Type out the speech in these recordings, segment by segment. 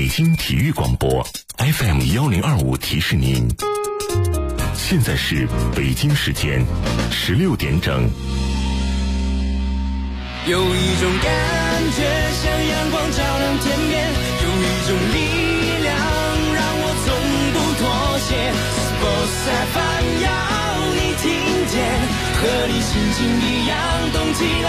北京体育广播 FM1025提示您，现在是北京时间16点整。 有一种感觉像阳光照亮天边，有一种力量让我从不妥协。Sports FM 要你听见，和你心情一样动起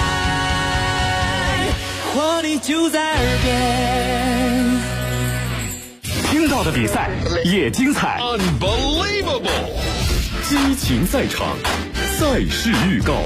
来，活力就在耳边。 听到的比赛也精彩 Unbelievable 激情赛场，赛事预告。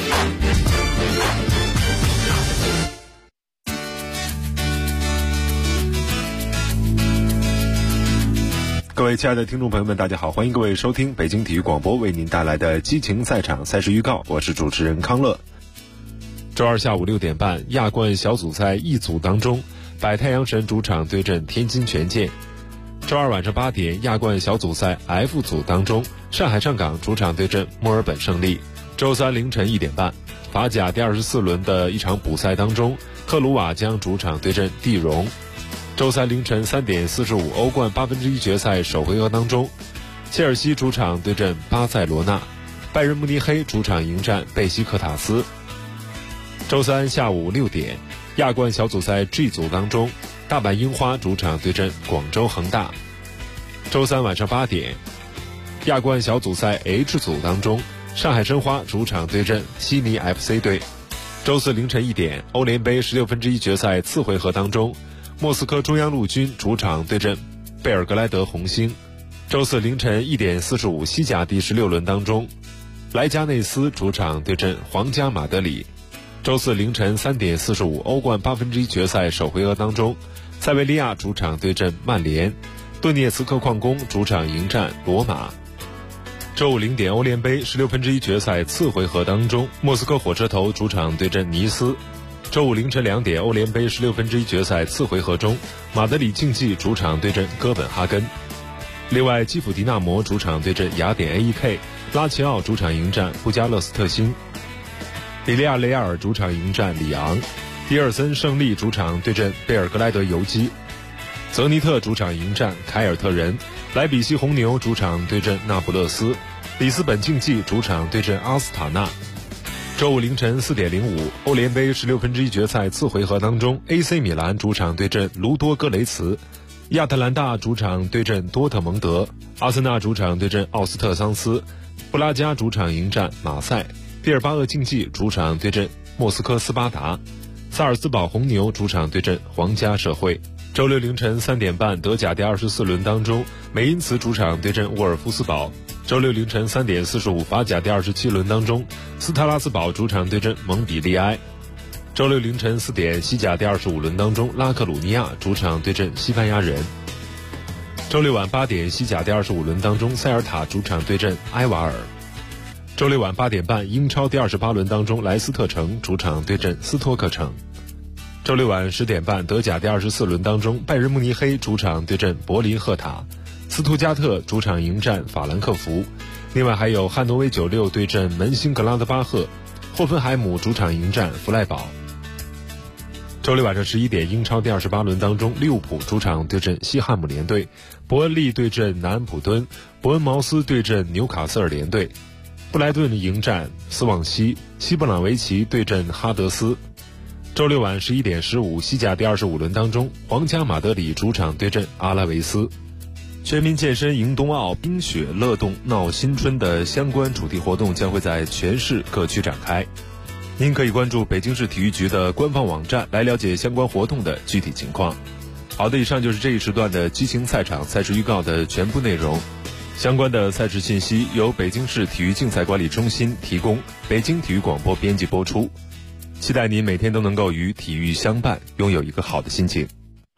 各位亲爱的听众朋友们，大家好，欢迎各位收听北京体育广播为您带来的激情赛场赛事预告，我是主持人康乐。周二下午6点半，亚冠小组赛一组当中，百太阳神主场对阵天津权健。周二晚上8点，亚冠小组赛 F 组当中，上海上港主场对阵墨尔本胜利。周三凌晨1点半，法甲第24轮的一场补赛当中，特鲁瓦将主场对阵蒂荣。周三凌晨3点45，欧冠1/8决赛首回合当中，切尔西主场对阵巴塞罗那，拜仁慕尼黑主场迎战贝西克塔斯。周三下午6点，亚冠小组赛 G 组当中，大阪樱花主场对阵广州恒大。周三晚上8点，亚冠小组赛 H 组当中，上海申花主场对阵悉尼 FC 队。周四凌晨1点，欧联杯16分之一决赛次回合当中，莫斯科中央陆军主场对阵贝尔格莱德红星。周四凌晨1点45，西甲第16轮当中，莱加内斯主场对阵皇家马德里。周四凌晨3点45，欧冠1/8决赛首回合当中，塞维利亚主场对阵曼联，顿涅茨克矿工主场迎战罗马。周五0点，欧联杯16分之一决赛次回合当中，莫斯科火车头主场对阵尼斯。周五凌晨2点，欧联杯16分之一决赛次回合中，马德里竞技主场对阵哥本哈根。另外，基辅迪纳摩主场对阵雅典 AEK， 拉齐奥主场迎战布加勒斯特星，里利亚雷亚尔主场迎战里昂，迪尔森胜利主场对阵贝尔格莱德游击，泽尼特主场迎战凯尔特人，莱比锡红牛主场对阵那不勒斯，里斯本竞技主场对阵阿斯塔纳。周五凌晨4点05，欧联杯16分之一决赛次回合当中， AC 米兰主场对阵卢多戈雷茨，亚特兰大主场对阵多特蒙德，阿森纳主场对阵奥斯特桑斯，布拉加主场迎战马赛，毕尔巴鄂竞技主场对阵莫斯科斯巴达，萨尔斯堡红牛主场对阵皇家社会。周六凌晨3点半，德甲第24轮当中，美因茨主场对阵沃尔夫斯堡。周六凌晨3点45，法甲第27轮当中，斯特拉斯堡主场对阵蒙彼利埃。周六凌晨4点，西甲第25轮当中，拉克鲁尼亚主场对阵西班牙人。周六晚8点，西甲第25轮当中，塞尔塔主场对阵埃瓦尔。周六晚8点半，英超第28轮当中，莱斯特城主场对阵斯托克城。周六晚10点半，德甲第24轮当中，拜仁慕尼黑主场对阵柏林赫塔，斯图加特主场迎战法兰克福。另外还有汉诺威96对阵门兴格拉德巴赫，霍芬海姆主场迎战弗赖堡。周六晚上11点，英超第28轮当中，利物浦主场对阵西汉姆联队，伯恩利对阵南安普敦，伯恩茅斯对阵纽卡斯尔联队，布莱顿迎战斯旺西，西布朗维奇对阵哈德斯。周六晚11点15，西甲第25轮当中，皇家马德里主场对阵阿拉维斯。全民健身迎冬奥，冰雪乐动闹新春的相关主题活动将会在全市各区展开。您可以关注北京市体育局的官方网站来了解相关活动的具体情况。好的，以上就是这一时段的激情赛场赛事预告的全部内容。相关的赛事信息由北京市体育竞赛管理中心提供，北京体育广播编辑播出。期待您每天都能够与体育相伴，拥有一个好的心情。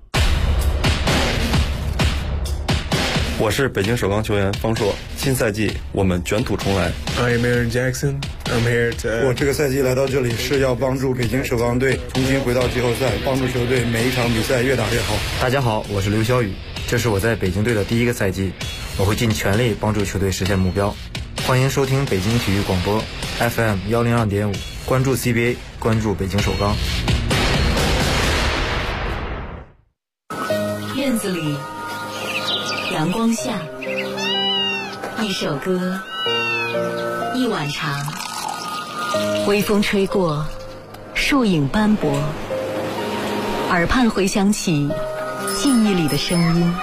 我是北京首钢球员方硕，新赛季我们卷土重来。 I am Aaron Jackson. I'm here to. 我这个赛季来到这里是要帮助北京首钢队重新回到季后赛，帮助球队每一场比赛越打越好。 大家好，我是刘晓宇，这是我在北京队的第一个赛季，我会尽全力帮助球队实现目标。欢迎收听北京体育广播 FM102.5，关注 CBA， 关注北京首钢。 院子里，阳光下，一首歌，一碗茶，微风吹过，树影斑驳，耳畔回响起记忆里的声音。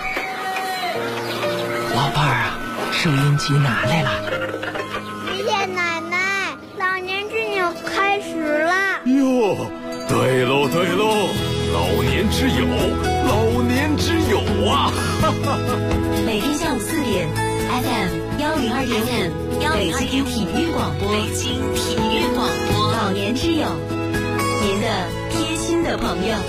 老伴儿啊，收音机拿来了。 爷爷奶奶，老年之友开始了。 哟，对喽对喽，老年之友，老年之友啊！ 每天下午4点 FM 102.5，北京体育广播，北京体育广播，老年之友，您的贴心的朋友。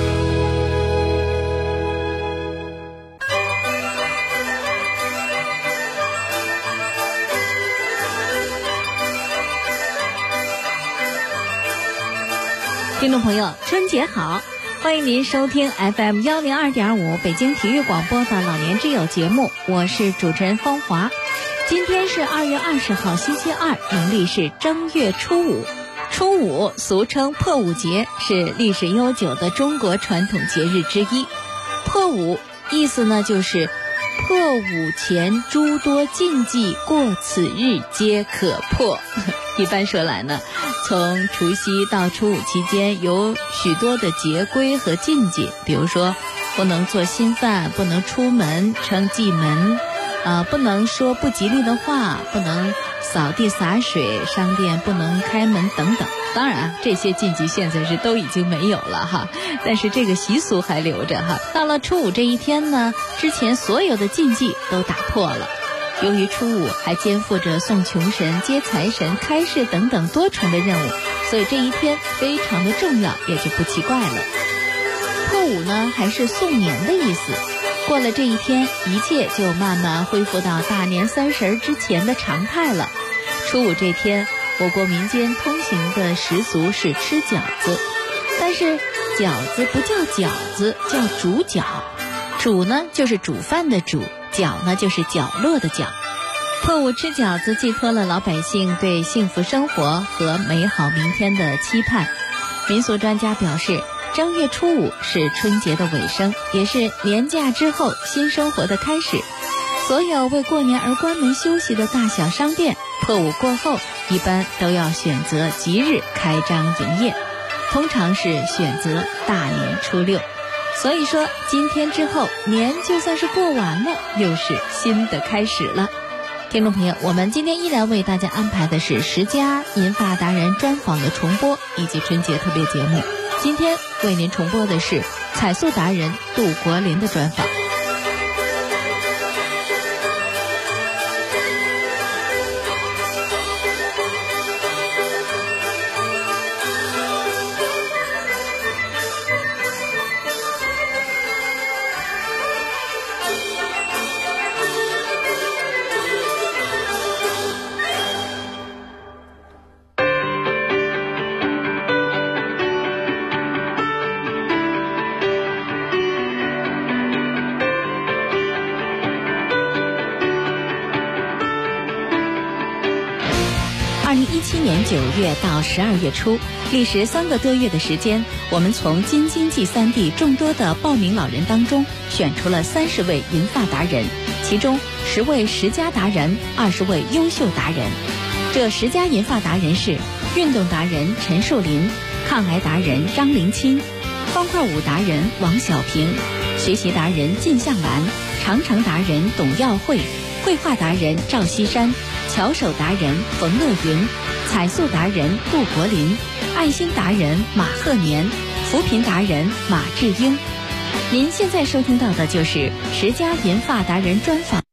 听众朋友，春节好！欢迎您收听 FM 102.5北京体育广播的老年之友节目，我是主持人芳华。今天是2月20号星期二，农历是正月初五。初五俗称破五节，是历史悠久的中国传统节日之一。破五意思呢，就是破五前诸多禁忌，过此日皆可破。一般说来呢，从除夕到初五期间有许多的节规和禁忌，比如说不能做新饭，不能出门称祭门，不能说不吉利的话，不能扫地洒水，商店不能开门等等。当然这些禁忌现在是都已经没有了哈，但是这个习俗还留着哈。到了初五这一天呢，之前所有的禁忌都打破了。由于初五还肩负着送穷神、接财神、开市等等多重的任务，所以这一天非常的重要，也就不奇怪了。破五呢，还是送年的意思。过了这一天，一切就慢慢恢复到大年30之前的常态了。初五这天，我国民间通行的习俗是吃饺子，但是饺子不叫饺子，叫煮饺。煮呢，就是煮饭的煮。角呢，就是角落的角。破五吃饺子寄托了老百姓对幸福生活和美好明天的期盼。民俗专家表示，正月初五是春节的尾声，也是年假之后新生活的开始。所有为过年而关门休息的大小商店，破五过后一般都要选择吉日开张营业，通常是选择大年初6。所以说今天之后，年就算是过完了，又是新的开始了。听众朋友，我们今天依然为大家安排的是10佳银发达人专访的重播以及春节特别节目。今天为您重播的是彩塑达人杜国林的专访。2017年9月到12月初，历时3个多月的时间，我们从京津冀3地众多的报名老人当中选出了30位银发达人，其中10位10佳达人，20位优秀达人。这10佳银发达人是运动达人陈树林、抗癌达人张林钦、方块舞达人王小平、学习达人靳向兰、长城达人董耀慧、绘画达人赵锡山、巧手达人冯乐云、彩塑达人杜国林、爱心达人马鹤年、扶贫达人马志英。您现在收听到的就是10佳银发达人专访。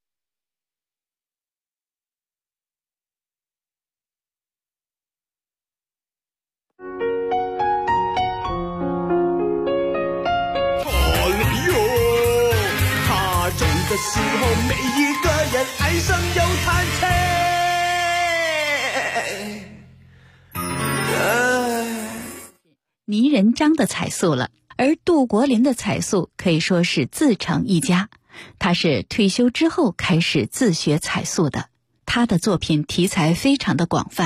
的时候，每一个人爱上又叹气。 倪仁章的彩塑了，而杜国林的彩塑可以说是自成一家。他是退休之后开始自学彩塑的，他的作品题材非常的广泛，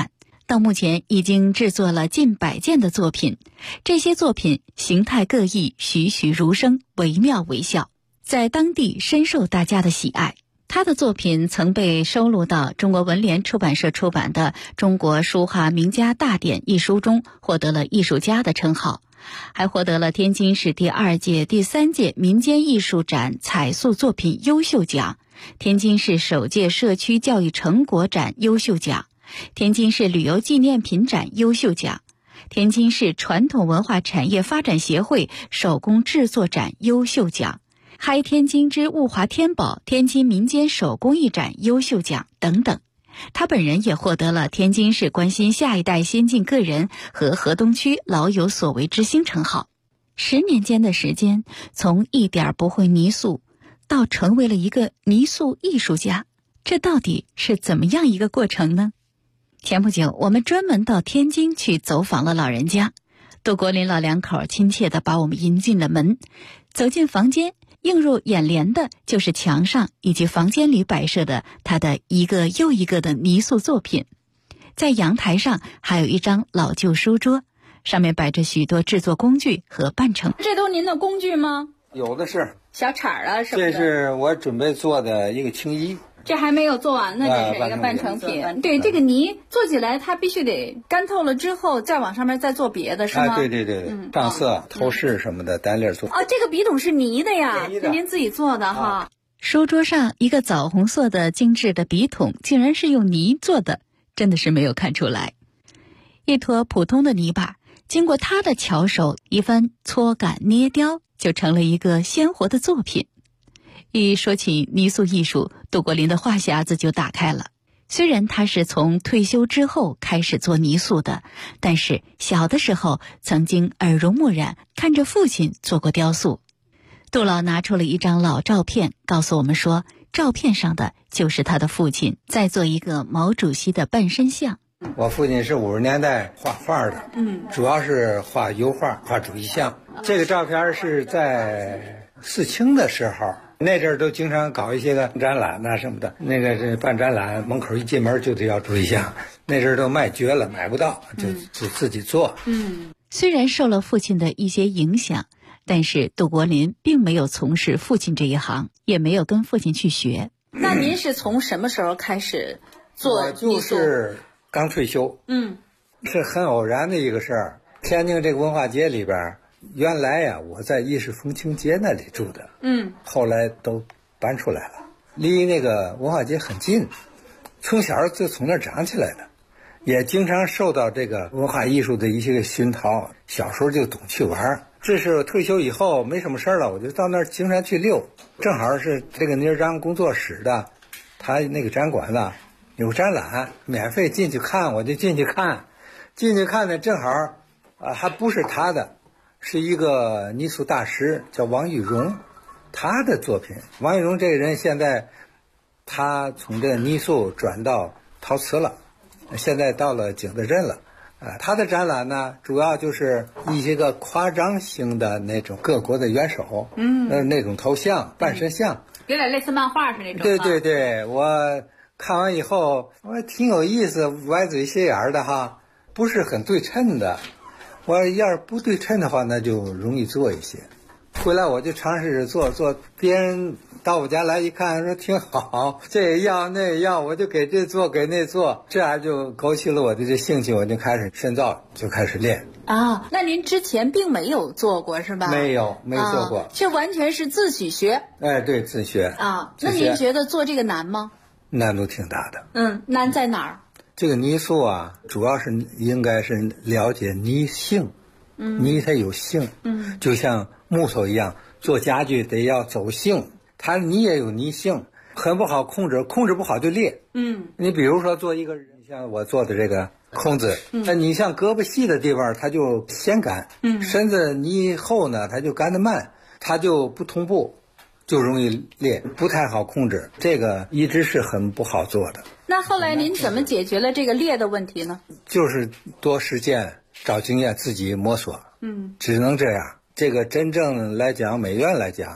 到目前已经制作了近100件的作品，这些作品形态各异，栩栩如生，惟妙惟肖，在当地深受大家的喜爱。他的作品曾被收录到中国文联出版社出版的《中国书画名家大典》一书中，获得了艺术家的称号，还获得了天津市第2届、第3届民间艺术展彩塑作品优秀奖、天津市首届社区教育成果展优秀奖、天津市旅游纪念品展优秀奖、天津市传统文化产业发展协会手工制作展优秀奖、嗨天津之物华天宝天津民间手工艺展优秀奖等等。他本人也获得了天津市关心下一代先进个人和河东区老有所为之星称号。10年间的时间，从一点不会泥塑到成为了一个泥塑艺术家，这到底是怎么样一个过程呢？前不久，我们专门到天津去走访了老人家，杜国林老两口亲切地把我们迎进了门。走进房间，映入眼帘的就是墙上以及房间里摆设的他的一个又一个的泥塑作品。在阳台上还有一张老旧书桌，上面摆着许多制作工具和半成。 这都您的工具吗？ 有的是小铲啊什么的。 这是我准备做的一个青衣， 这还没有做完呢，这是一个半成品。对，这个泥做起来它必须得干透了之后再往上面再做别的，是吗？ 对对对，上色、透视什么的单粒做。 哦，这个笔筒是泥的呀，是您自己做的哈。 书桌上一个枣红色的精致的笔筒竟然是用泥做的，真的是没有看出来。一坨普通的泥巴，经过他的巧手一番搓擀捏雕，就成了一个鲜活的作品。一说起泥塑艺术，杜国林的话匣子就打开了。虽然他是从退休之后开始做泥塑的，但是小的时候曾经耳濡目染，看着父亲做过雕塑。杜老拿出了一张老照片，告诉我们说，照片上的就是他的父亲在做一个毛主席的半身像。 我父亲是50年代画画的，主要是画油画、画主席像。这个照片是在四清的时候，那阵儿都经常搞一些个展览啊什么的，那个是办展览，门口一进门就得要主席像，那阵儿都卖绝了，买不到，就自己做。 虽然受了父亲的一些影响，但是杜国林并没有从事父亲这一行，也没有跟父亲去学。 那您是从什么时候开始做泥塑？ 我就是刚退休，是很偶然的一个事儿。天津这个文化街里边，原来呀，我在意式风情街那里住的，后来都搬出来了，离那个文化街很近，从小就从那儿长起来的，也经常受到这个文化艺术的一些个熏陶，小时候就懂去玩。这是退休以后没什么事儿了，我就到那儿经常去溜，正好是这个倪章工作室的，他那个展馆呢有展览，免费进去看，我就进去看。进去看呢，正好还不是他的，是一个泥塑大师叫王玉荣，他的作品。王玉荣这个人现在他从这个泥塑转到陶瓷了，现在到了景德镇了。他的展览呢，主要就是一些个夸张型的那种各国的元首，那种头像、半身像， 有点类似漫画是那种。 对对对，我看完以后，我挺有意思，歪嘴斜眼的哈，不是很对称的。我要是不对称的话，那就容易做一些。回来我就尝试着做，别人到我家来一看，说挺好，这也要那也要，我就给这做给那做，这样就勾起了我的这兴趣，我就开始深造，就开始练。 那您之前并没有做过是吧？ 没做过， 这完全是自己学。 对，自学。 那您觉得做这个难吗？ 难度挺大的。 难在哪儿？ 这个泥塑啊，主要是应该是了解泥性，泥它有性，就像木头一样，做家具得要走性，它泥也有泥性，很不好控制不好就裂。你比如说做一个人，像我做的这个空子，那你像胳膊细的地方，它就先干，身子泥厚呢，它就干得慢，它就不同步，就容易裂，不太好控制，这个一直是很不好做的。 那后来您怎么解决了这个裂的问题呢？ 就是多实践，找经验，自己摸索。只能这样。这个真正来讲，美院来讲，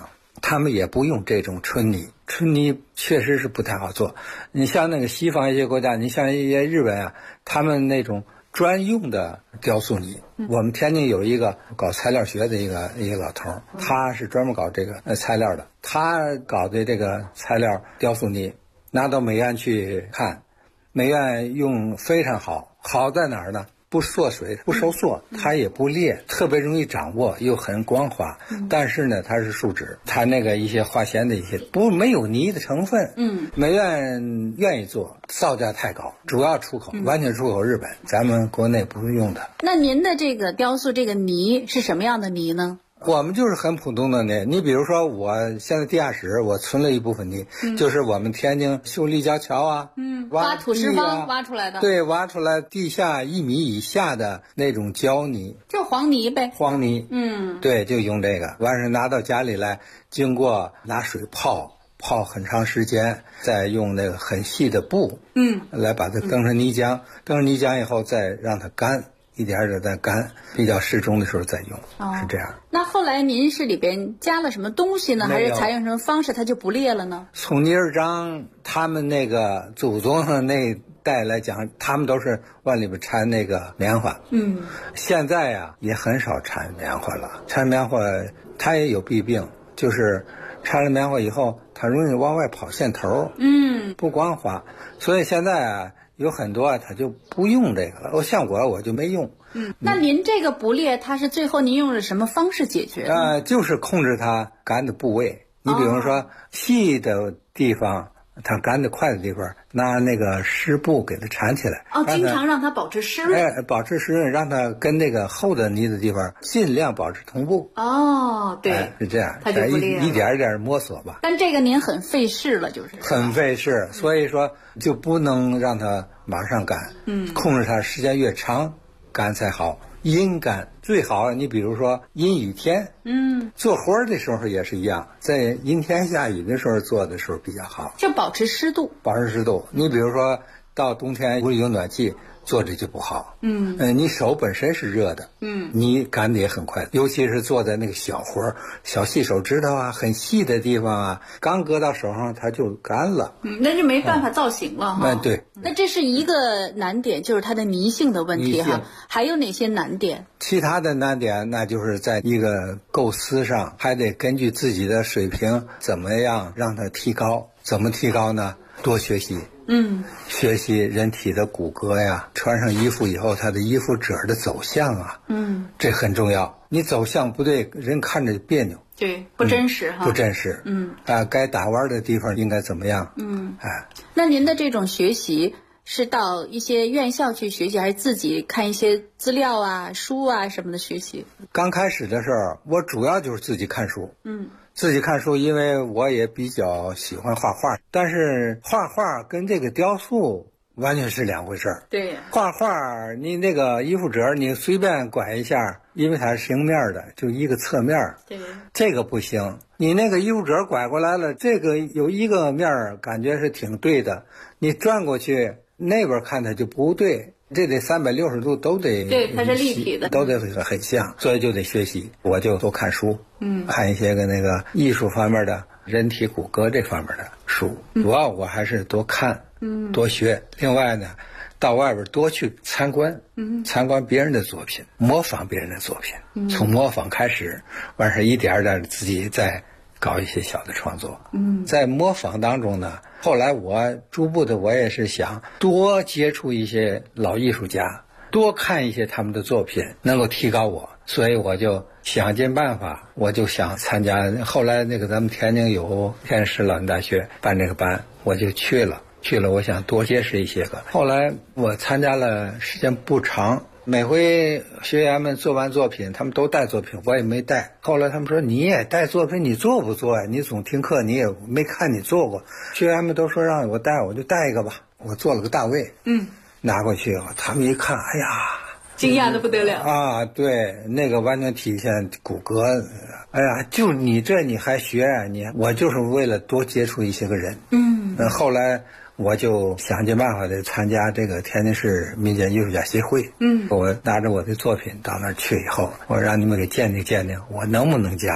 他们也不用这种春泥，春泥确实是不太好做。你像那个西方一些国家，你像一些日本啊，他们那种专用的雕塑泥。我们天津有一个搞材料学的一个老头，他是专门搞这个材料的，他搞的这个材料雕塑泥拿到美院去看，美院用非常好，好在哪儿呢？不缩水，不收缩，它也不裂，特别容易掌握，又很光滑。但是呢，它是树脂，它那个一些化纤的一些没有泥的成分。美院愿意做，造价太高，主要出口，完全出口日本，咱们国内不是用的。 那您的这个雕塑这个泥是什么样的泥呢？ 我们就是很普通的泥，你比如说我现在地下室我存了一部分泥，就是我们天津修立交桥啊， 挖土石方挖出来的， 对，挖出来地下1米以下的那种胶泥， 就黄泥呗， 黄泥，对，就用这个，完事拿到家里来，经过拿水泡很长时间，再用那个很细的布，来把它蹬成泥浆，蹬成泥浆以后再让它干。一点点再干，比较适中的时候再用，是这样。 那后来您是里边加了什么东西呢？还是采用什么方式它就不裂了呢？ 从尼尔章他们那个祖宗的那代来讲，他们都是往里边掺那个棉花。现在呀也很少掺棉花了，掺棉花它也有弊病，就是掺了棉花以后，它容易往外跑线头，不光滑，所以现在啊。有很多他就不用这个了，像我就没用。 那您这个不裂，它是最后您用了什么方式解决？ 就是控制它干的部位。你比如说细的地方，它干得快的地方，拿那个湿布给它缠起来。 经常让它保持湿润。 保持湿润，让它跟那个厚的泥的地方尽量保持同步。 对， 是这样， 它就不裂了， 一点一点摸索吧。 但这个您很费事了，就是很费事，所以说就不能让它马上干，控制它时间越长干才好。阴干最好，你比如说阴雨天，做活的时候也是一样，在阴天下雨的时候做的时候比较好， 就保持湿度。 你比如说到冬天屋里有暖气，做着就不好。你手本身是热的，你干的也很快，尤其是做的那个小活，小细手指头啊，很细的地方啊，刚搁到手上它就干了。 那就没办法造型了哈。 对。 那这是一个难点，就是它的泥性的问题哈。还有哪些难点？ 其他的难点那就是在一个构思上，还得根据自己的水平，怎么样让它提高？怎么提高呢？多学习。学习人体的骨骼呀，穿上衣服以后，它的衣服褶的走向啊，这很重要。你走向不对，人看着别扭。 对，不真实哈。 不真实。该打弯的地方应该怎么样？ 那您的这种学习是到一些院校去学习，还是自己看一些资料啊、书啊什么的学习？ 刚开始的时候，我主要就是自己看书。自己看书，因为我也比较喜欢画画，但是画画跟这个雕塑完全是两回事儿。 对， 画画你那个衣服褶你随便拐一下，因为它是平面的，就一个侧面， 对， 这个不行。你那个衣服褶拐过来了，这个有一个面感觉是挺对的，你转过去那边看它就不对。这得360度都得， 对，它是立体的， 都得很像，所以就得学习。我就多看书，看一些个那个艺术方面的、人体骨骼这方面的书。主要我还是多看，多学。另外呢，到外边多去参观，参观别人的作品，模仿别人的作品，从模仿开始，完事一点点自己再搞一些小的创作。在模仿当中呢。后来我逐步的，我也是想多接触一些老艺术家，多看一些他们的作品，能够提高我，所以我就想尽办法，我就想参加。后来那个咱们天津有天师老人大学办这个班，我就去了，我想多结识一些个。后来我参加了时间不长。每回学员们做完作品，他们都带作品，我也没带。后来他们说你也带作品，你做不做呀？你总听课，你也没看你做过。学员们都说让我带，我就带一个吧。我做了个大卫，拿过去，他们一看，哎呀， 惊讶的不得了啊！对，那个完全体现骨骼。哎呀，就你这你还学啊？我就是为了多接触一些个人。后来。我就想尽办法的参加这个天津市民间艺术家协会。我拿着我的作品到那儿去以后，我让你们给鉴定鉴定，我能不能加入？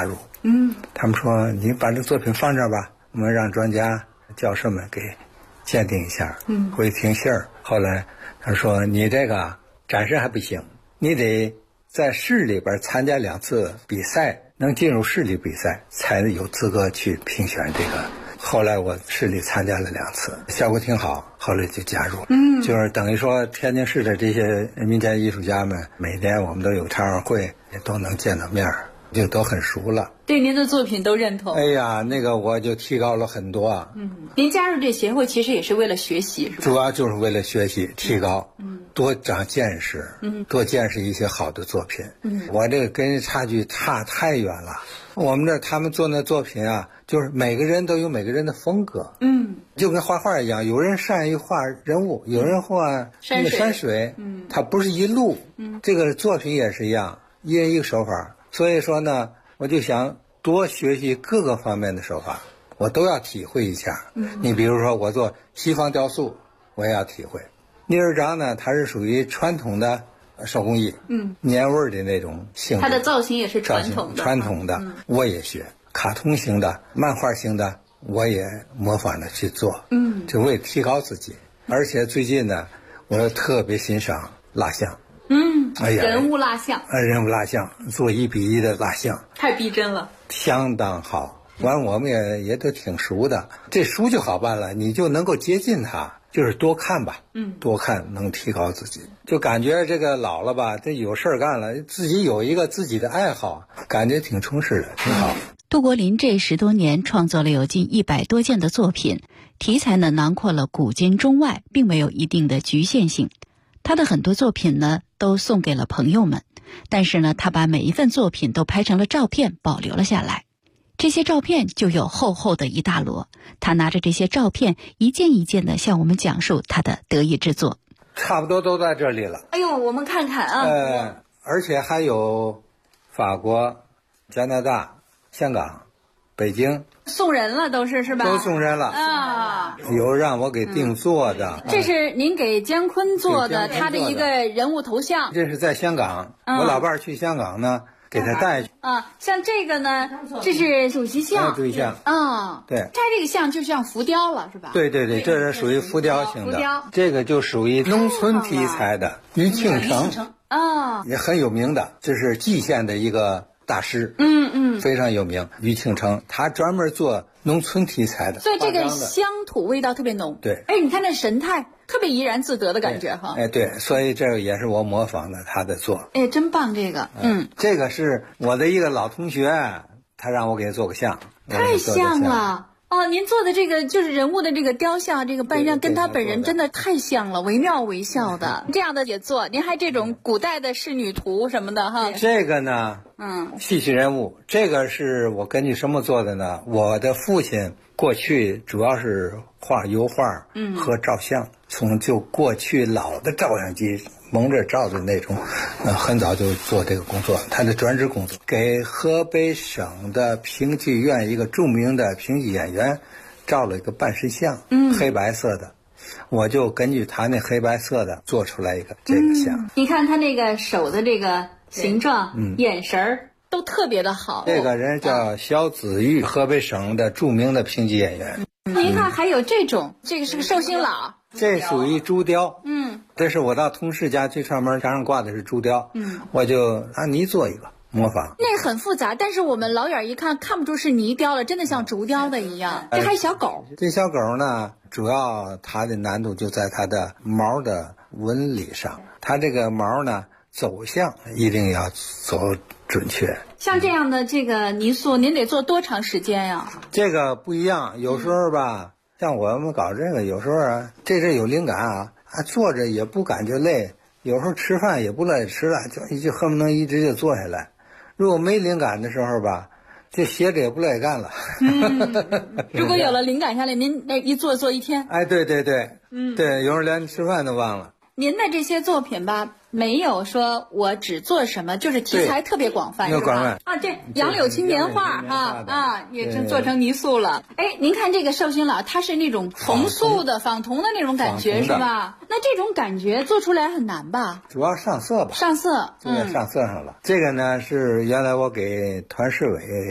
他们说你把这作品放这儿吧，我们让专家教授们给鉴定一下。回去听信儿。后来他说你这个展示还不行，你得在市里边参加2次比赛，能进入市里比赛才有资格去评选这个。后来我市里参加了2次，效果挺好，后来就加入。就是等于说天津市的这些民间艺术家们，每年我们都有茶话会，也都能见到面，就都很熟了。 对您的作品都认同。 哎呀，那个我就提高了很多啊。 您加入这协会其实也是为了学习，是吧？ 主要就是为了学习提高，多长见识，多见识一些好的作品。我这个跟人差距差太远了。我们这他们做那作品啊，就是每个人都有每个人的风格。就跟画画一样，有人善于画人物，有人画那个山水，它不是一路。这个作品也是一样，一人一个手法。所以说呢，我就想多学习各个方面的手法，我都要体会一下。你比如说我做西方雕塑，我也要体会。泥人张呢，它是属于传统的手工艺，年味儿的那种性质。 它的造型也是传统的， 我也学。卡通型的、漫画型的，我也模仿着去做，就为提高自己。而且最近呢，我特别欣赏蜡像。哎呀， 人物蜡像， 人物蜡像，做1比1的蜡像， 太逼真了， 相当好。完，我们也都挺熟的，这书就好办了，你就能够接近它，就是多看吧，多看能提高自己。就感觉这个老了吧，这有事儿干了，自己有一个自己的爱好，感觉挺充实的，挺好。 杜国林这10多年创作了有近100多件的作品，题材呢囊括了古今中外，并没有一定的局限性。他的很多作品呢都送给了朋友们，但是呢他把每一份作品都拍成了照片保留了下来。这些照片就有厚厚的一大摞，他拿着这些照片一件一件的向我们讲述他的得意之作。 差不多都在这里了。 哎呦，我们看看啊。 而且还有法国、加拿大、香港、北京， 送人了都是吧？ 都送人了啊！有让我给定做的。 这是您给姜昆做的，他的一个人物头像。 这是在香港，我老伴儿去香港呢，给他带去。 像这个呢，这是主席像。 主席像。对。 他这个像就像浮雕了，是吧？ 对，这是属于浮雕型的。这个就属于农村题材的余庆成。也很有名的，这是蓟县的一个大师，非常有名。余庆成他专门做农村题材的， 所以这个乡土味道特别浓。 对， 你看那神态，特别怡然自得的感觉哈。 对，所以这个也是我模仿的他的做。 真棒这个。 这个是我的一个老同学，他让我给他做个像， 太像了。您做的这个就是人物的这个雕像，这个扮相跟他本人真的太像了，惟妙惟肖的。这样的也做，您还这种古代的仕女图什么的哈。 这个呢，戏曲人物，这个是我根据什么做的呢？我的父亲过去主要是画油画和照相，从就过去老的照相机蒙着照的那种，很早就做这个工作，他的专职工作，给河北省的评剧院一个著名的评剧演员照了一个半身像，黑白色的，我就根据他那黑白色的做出来一个这个像。 你看他那个手的这个形状，眼神儿都特别的好。 这个人叫肖子玉，河北省的著名的评剧演员。 您看还有这种，这个是个寿星老， 这属于猪雕。这是我到同事家去上门，墙上挂的是猪雕。我就按泥做一个模仿。 那很复杂，但是我们老远一看看不出是泥雕了，真的像竹雕的一样。这还有小狗。 这小狗呢，主要它的难度就在它的毛的纹理上，它这个毛呢走向一定要走准确。 像这样的这个泥塑，您得做多长时间呀？ 这个不一样，有时候吧，像我们搞这个，有时候啊，这有灵感啊，坐着也不感觉累，有时候吃饭也不乐意吃了，就恨不能一直就坐下来。如果没灵感的时候吧，这歇着也不乐意干了。 如果有了灵感下来，您那一坐一天。 对，对，有时候连吃饭都忘了。 您的这些作品吧，没有说我只做什么，就是题材特别广泛，是吧？这杨柳青年画也是做成泥塑了。您看这个寿星老，它是那种重塑的仿铜的那种感觉，是吧？那这种感觉做出来很难吧？ 主要上色吧。 上色， 就在上色上了。这个呢是原来我给团市委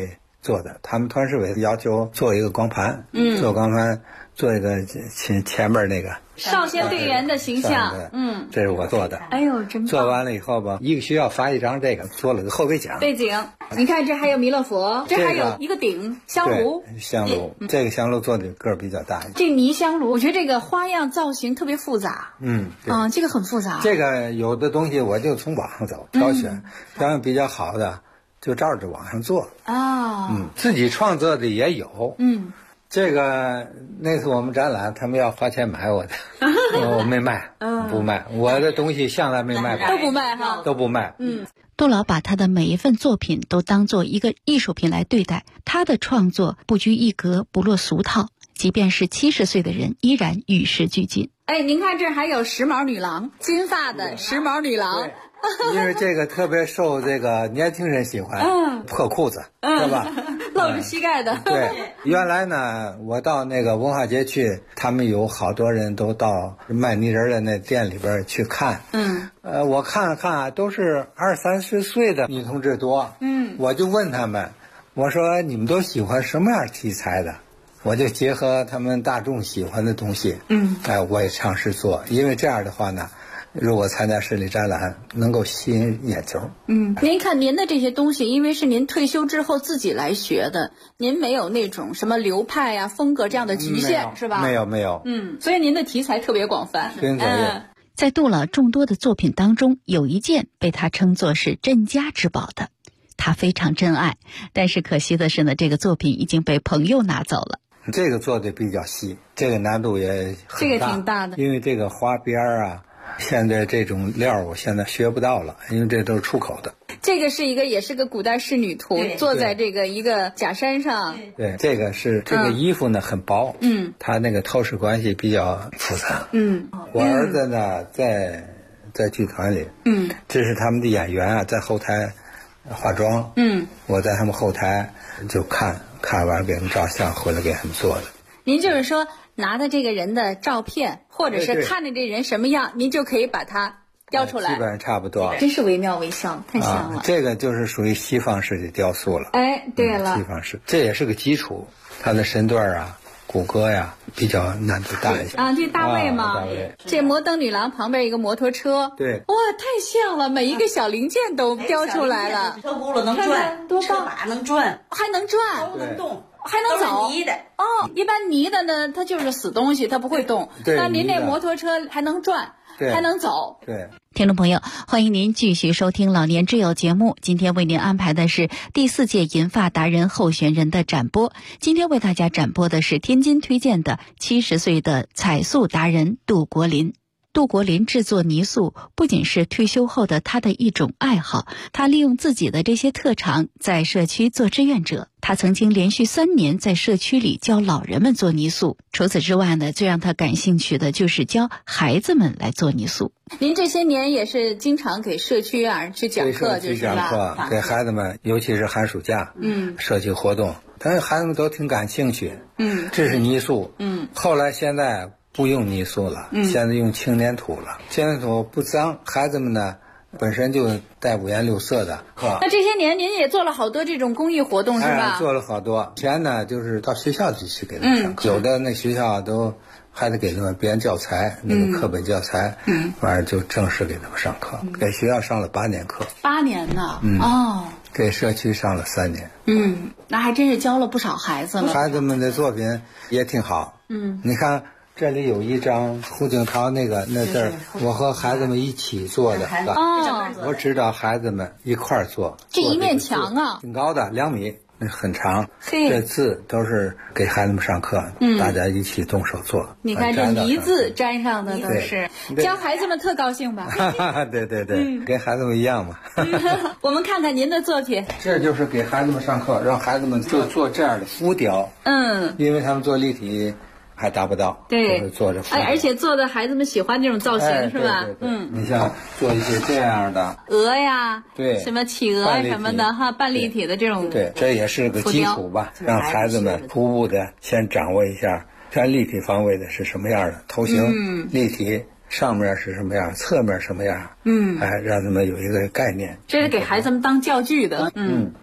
做的，他们团市委要求做一个光盘，做光盘，做一个前面那个少先队员的形象， 这是我做的。 哎呦，真棒！ 做完了以后吧，一个学校发一张这个，做了个后备奖。 背景，你看这还有弥勒佛，这还有一个鼎香炉， 香炉，这个香炉做的个儿比较大一点。 这泥香炉，我觉得这个花样造型特别复杂。这个很复杂。 这个有的东西我就从网上走挑选，挑选比较好的就照着网上做啊。自己创作的也有。这个那次我们展览，他们要花钱买我的，我没卖，不卖，我的东西向来没卖过， 都不卖哈， 都不卖。 杜老把他的每一份作品都当做一个艺术品来对待，他的创作不拘一格，不落俗套，即便是70岁的人依然与时俱进。 哎，您看这还有时髦女郎，金发的时髦女郎。 因为这个特别受这个年轻人喜欢，破裤子，是吧？ 露着膝盖的。 对，原来呢，我到那个文化节去，他们有好多人都到卖泥人的那店里边去看。我看了看，都是20、30岁的女同志多。我就问他们，我说你们都喜欢什么样题材的？我就结合他们大众喜欢的东西，我也尝试做，因为这样的话呢，如果参加市里展览，能够吸引眼球。 您看您的这些东西，因为是您退休之后自己来学的，您没有那种什么流派呀、风格这样的局限，是吧？ 没有。 所以您的题材特别广泛。 在杜老众多的作品当中，有一件被他称作是镇家之宝的，他非常珍爱，但是可惜的是呢，这个作品已经被朋友拿走了。 这个做的比较细，这个难度也很大， 这个挺大的， 因为这个花边啊，现在这种料我现在学不到了，因为这都是出口的。 这个是也是个古代仕女图，坐在这个一个假山上。 对，这个是这个衣服呢很薄，它那个透视关系比较复杂。我儿子呢在剧团里，这是他们的演员啊，在后台化妆，我在他们后台就看完给他们照相，回来给他们做的。 您就是说拿的这个人的照片，或者是看着这人什么样，您就可以把它雕出来， 基本上差不多。 真是惟妙惟肖，太像了。 这个就是属于西方式的雕塑了。 哎，对了， 西方式，这也是个基础，它的身段啊、骨骼呀比较难度大一些。 这大卫嘛，这摩登女郎旁边一个摩托车， 对， 哇，太像了，每一个小零件都雕出来了。 车轱辘能转， 多棒， 车把能转， 还能转， 都能动。 还能走泥的一般泥的呢，它就是死东西，它不会动。那您这摩托车还能转，还能走。 对， 听众朋友，欢迎您继续收听老年之友节目。今天为您安排的是第4届银发达人候选人的展播。今天为大家展播的是天津推荐的70岁的彩塑达人杜国林。杜国林制作泥塑不仅是退休后的他的一种爱好，他利用自己的这些特长在社区做志愿者。他曾经连续3年在社区里教老人们做泥塑。除此之外呢，最让他感兴趣的就是教孩子们来做泥塑。 您这些年也是经常给社区去讲课，就是吧？ 讲课给孩子们，尤其是寒暑假，社区活动，但是孩子们都挺感兴趣。这是泥塑。后来现在不用泥塑了，现在用轻粘土了。轻粘土不脏，孩子们呢本身就带五颜六色的。 那这些年您也做了好多这种公益活动，是吧？ 做了好多。以前呢就是到学校去给他们上课，有的那学校都还得给他们编教材，那个课本教材，完了就正式给他们上课。给学校上了8年课。 8年呢？ 给社区上了3年。 那还真是教了不少孩子了。 孩子们的作品也挺好。你看。这里有一张胡锦涛那字儿，我和孩子们一起做的。我指导孩子们一块儿做。 这一面墙啊， 挺高的，2米，那很长。这字都是给孩子们上课，大家一起动手做。 你看这泥字粘上的都是，教孩子们特高兴吧？ 对，跟孩子们一样嘛。 我们看看您的作品。 这就是给孩子们上课，让孩子们就做这样的浮雕。因为他们做立体还达不到， 对， 做着而且做的孩子们喜欢这种造型，是吧？ 你像做一些这样的鹅呀， 对， 什么企鹅什么的哈，半立体的这种， 对，这也是个基础吧，让孩子们初步的先掌握一下，像立体方位的是什么样的头型，立体上面是什么样，侧面什么样，让他们有一个概念。 这是给孩子们当教具的，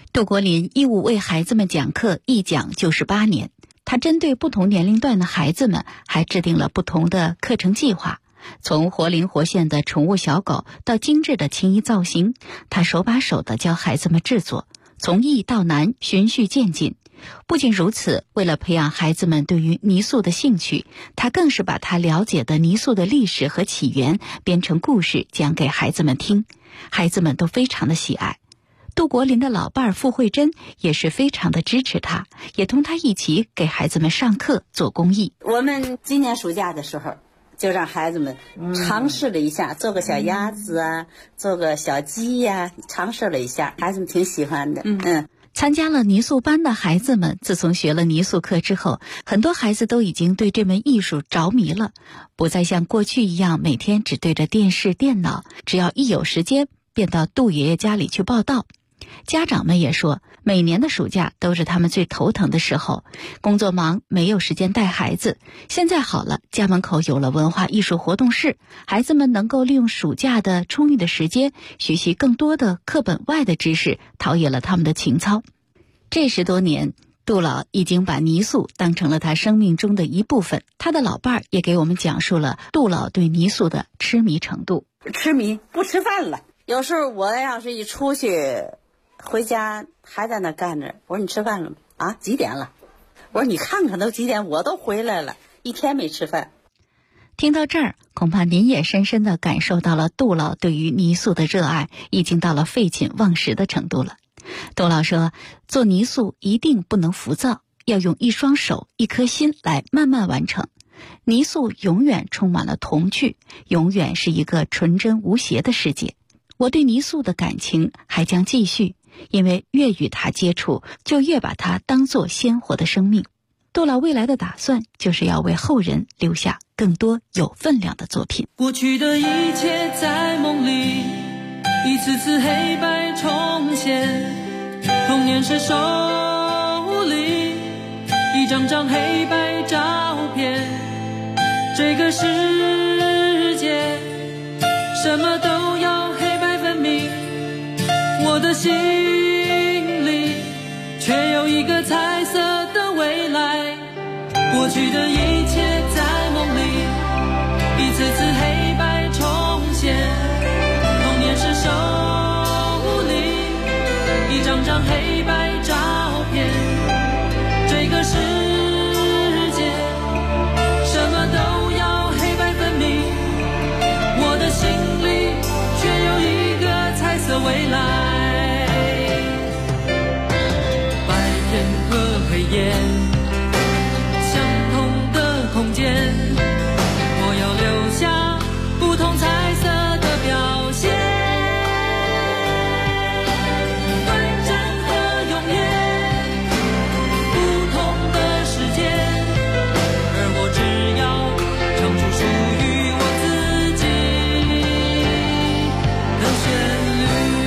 杜国林义务为孩子们讲课，一讲就是8年。他针对不同年龄段的孩子们，还制定了不同的课程计划。从活灵活现的宠物小狗到精致的青衣造型，他手把手地教孩子们制作，从易到难，循序渐进。不仅如此，为了培养孩子们对于泥塑的兴趣，他更是把他了解的泥塑的历史和起源编成故事讲给孩子们听，孩子们都非常的喜爱。杜国林的老伴儿傅慧珍也是非常的支持他，也同他一起给孩子们上课做公益。 我们今年暑假的时候就让孩子们尝试了一下，做个小鸭子啊，做个小鸡呀，尝试了一下，孩子们挺喜欢的。 参加了泥塑班的孩子们，自从学了泥塑课之后，很多孩子都已经对这门艺术着迷了，不再像过去一样每天只对着电视电脑，只要一有时间便到杜爷爷家里去报到。家长们也说，每年的暑假都是他们最头疼的时候，工作忙，没有时间带孩子。现在好了，家门口有了文化艺术活动室，孩子们能够利用暑假的充裕的时间，学习更多的课本外的知识，陶冶了他们的情操。这10多年，杜老已经把泥塑当成了他生命中的一部分。他的老伴儿也给我们讲述了杜老对泥塑的痴迷程度。 痴迷不吃饭了，有时候我要是一出去回家还在那干着，我说你吃饭了吗？啊，几点了？我说你看看都几点，我都回来了，一天没吃饭。 听到这儿，恐怕您也深深地感受到了杜老对于泥塑的热爱已经到了废寝忘食的程度了。杜老说，做泥塑一定不能浮躁，要用一双手一颗心来慢慢完成。泥塑永远充满了童趣，永远是一个纯真无邪的世界。我对泥塑的感情还将继续，因为越与它接触，就越把它当作鲜活的生命。杜老未来的打算就是要为后人留下更多有分量的作品。 过去的一切在梦里一次次黑白重现，童年是手里一张张黑白照片，这个世界什么都要黑白分明，我的心里却有一个彩色的未来。过去的一切在梦里一次次黑白重现，童年是手里一张张黑白照片，这个世界什么都要黑白分明，我的心里却有一个彩色未来。白天和黑夜相同的空间，我要留下不同彩色的表现。短暂和永远不同的时间，而我只要唱出属于我自己的旋律。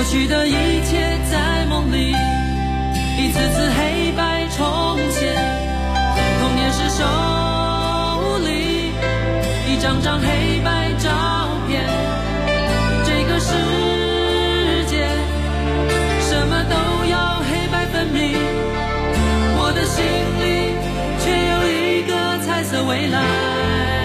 去的一切在梦里，一次次黑白重现，童年是手里一张张黑白照片，这个世界什么都要黑白分明，我的心里却有一个彩色未来。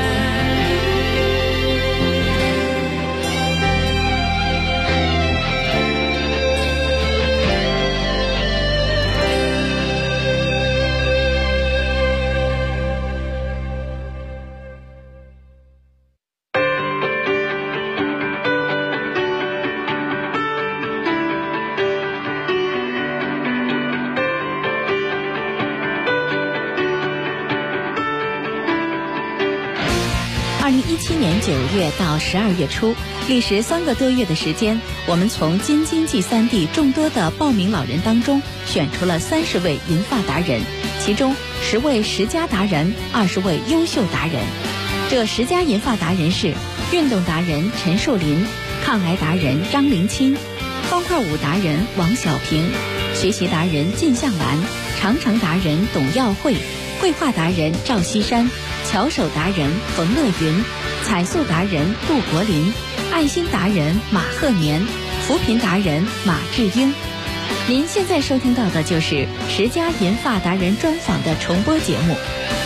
2017年9月到12月初，历时3个多月的时间，我们从京津冀3地众多的报名老人当中选出了30位银发达人，其中10位10佳达人，20位优秀达人。这10佳银发达人是运动达人陈树林、抗癌达人张林钦、方块舞达人王小平、学习达人靳向兰、长城达人董耀慧、绘画达人赵锡山、巧手达人冯乐云、彩塑达人杜国林、爱心达人马鹤年、扶贫达人马志英。您现在收听到的就是10佳银发达人专访的重播节目。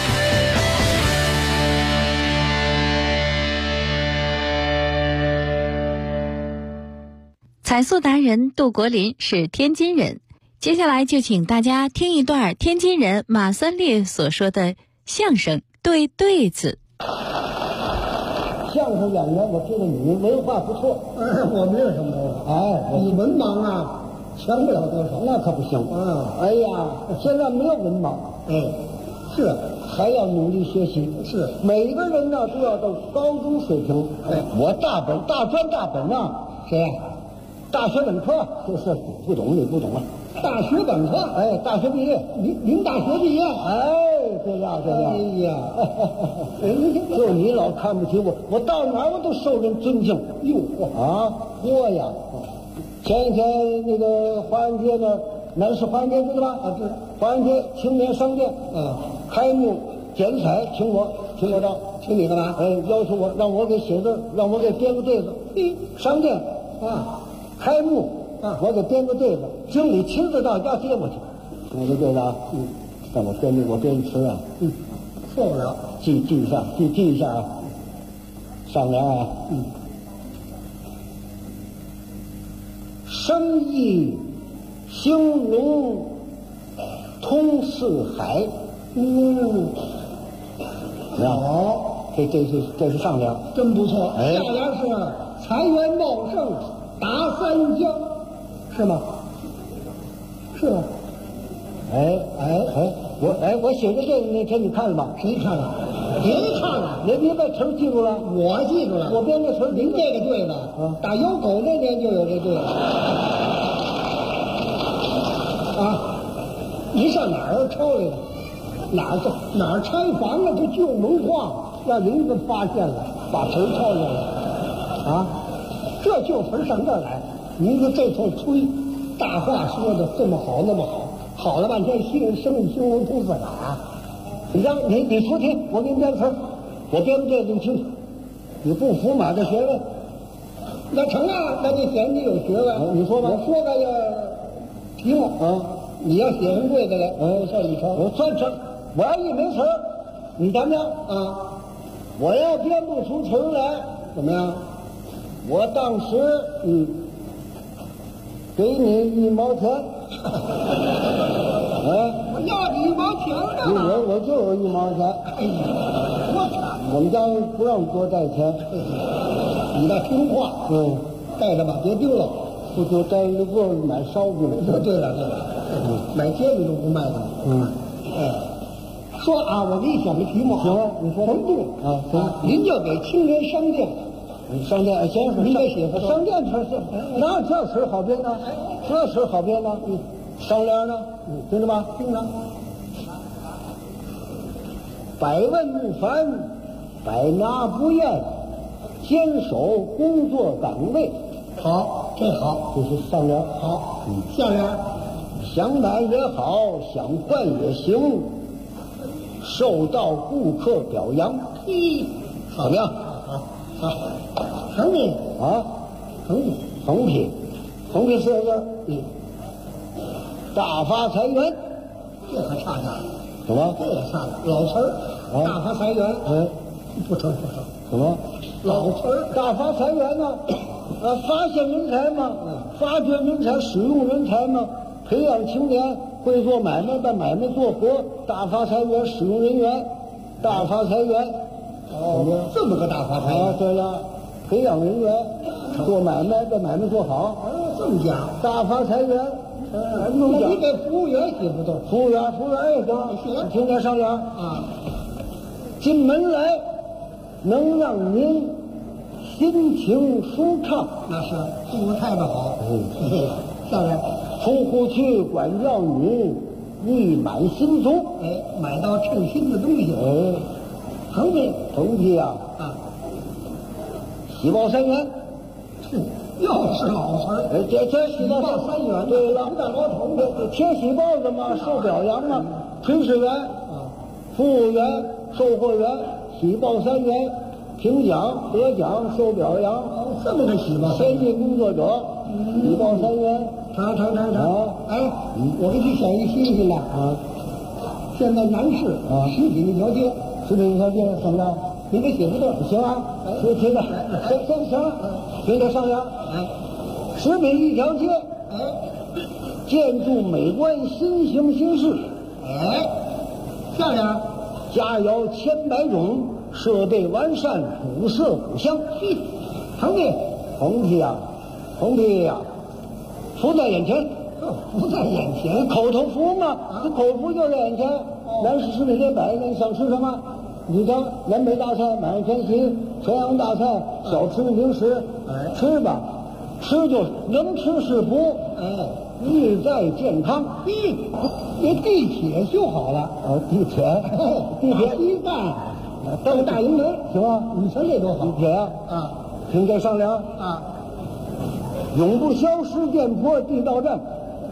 彩塑达人杜国林是天津人，接下来就请大家听一段天津人马三烈所说的相声对对子。 相声演员，我知道你文化不错。我没有什么文化。哎，你文盲啊，强不了多少。那可不行。哎呀，现在没有文盲。是，还要努力学习。是，每个人呢都要到高中水平。我大专大本呢，谁呀？大学本科，就是不懂你不懂啊。大学本科，大学毕业，您大学毕业，这样。哎呀，就你老看不起我，我到哪儿我都受人尊敬。我呀，前一天那个华安街呢，南市华安街知道吧？知道。华安街青年商店，开幕剪彩，请我到，请你干嘛？要求我让我给写字，让我给编个对子。商店开幕。我给编个对子，经理亲自到家接我去。我这对子啊，让我编词啊，错不了，记一下啊。上联啊，生意兴隆通四海。好，这是上联，真不错。下联是财源茂盛达三江。是吗？是吗？我写的这个那天你看了吗？谁看了？别看了，您把词记住了？我记住了。我编的词，您这个对了。打有狗那年就有这对了。您上哪儿抄来的？哪儿拆房了？这旧门框让您给发现了，把词抄下来。这旧词上这儿来。您说这通吹，大话说的这么好那么好，好了半天生意兴隆通四海。你说听，我给你编词，我编这个听，你不服马的学问，那成啊，那就显你有学问。你说吧，我说个题目你要写成对的来，算你抄。我算成，我要一没词儿，你怎么样我要编不出词儿来，怎么样？我当时给你1毛钱，我要你1毛钱干嘛？我就有1毛钱。我们家不让多带钱。你那听话，带着吧，别丢了。不就带一个买烧饼了？对了，买煎饼都不卖的。说啊，我给你选个题目。行，你说。甭动行，您就给青年商店。商店先生，您给写个商店词是，哪这词好编呢？这词好编呢？商联呢？听着吗？听着。百问不烦，百拿不厌，坚守工作岗位。好， 这好， 这是上联。 好，下联。 想买也好，想换也行，受到顾客表扬。怎么样？ 好，横批啊，横批四个字。大发财源。 这可差点了。 什么？ 这也差了，老词儿。大发财源。不成。 什么？ 老词儿。 大发财源呢？发现人才嘛，发掘人才，使用人才嘛，培养青年会做买卖，把买卖做活，大发财源，使用人员，大发财源。 这么个大发财源。 对了，培养人员，做买卖，把买卖做好。 这么讲， 大发财源。 那你给服务员写不对？ 服务员也行。听见上联啊？进门来，能让您心情舒畅。 那是服务态度好。下联， 出户去管教你，意满心足。 买到称心的东西。横批啊， 喜报3元。 又是老词儿。 这喜报 3元。 对了， 大老头贴喜报的嘛，受表扬嘛，炊事员、服务员、售货员，喜报3元，评奖、得奖、受表扬。 这么个喜报。 先进工作者，喜报3元。 成。我给你选一新鲜的啊。现在南市食品一条街， 怎么着？ 你给写不对， 行啊，听着，行，听着上联。食品一条街，建筑美观，新型新式。 下联， 佳肴千百种，设备完善，古色古香。 横批呀， 福在眼前。 福在眼前， 口头福嘛，这口福就在眼前。南市食品街摆着，你想吃什么？你瞧，南北大菜、满汉全席、全洋大菜、小吃零食，吃吧，吃就能吃是福，日在健康。 这地铁修好了， 地铁西站到大营门， 行吗？ 你瞧这多好！ 地铁听这上联永不消失店铺地道站。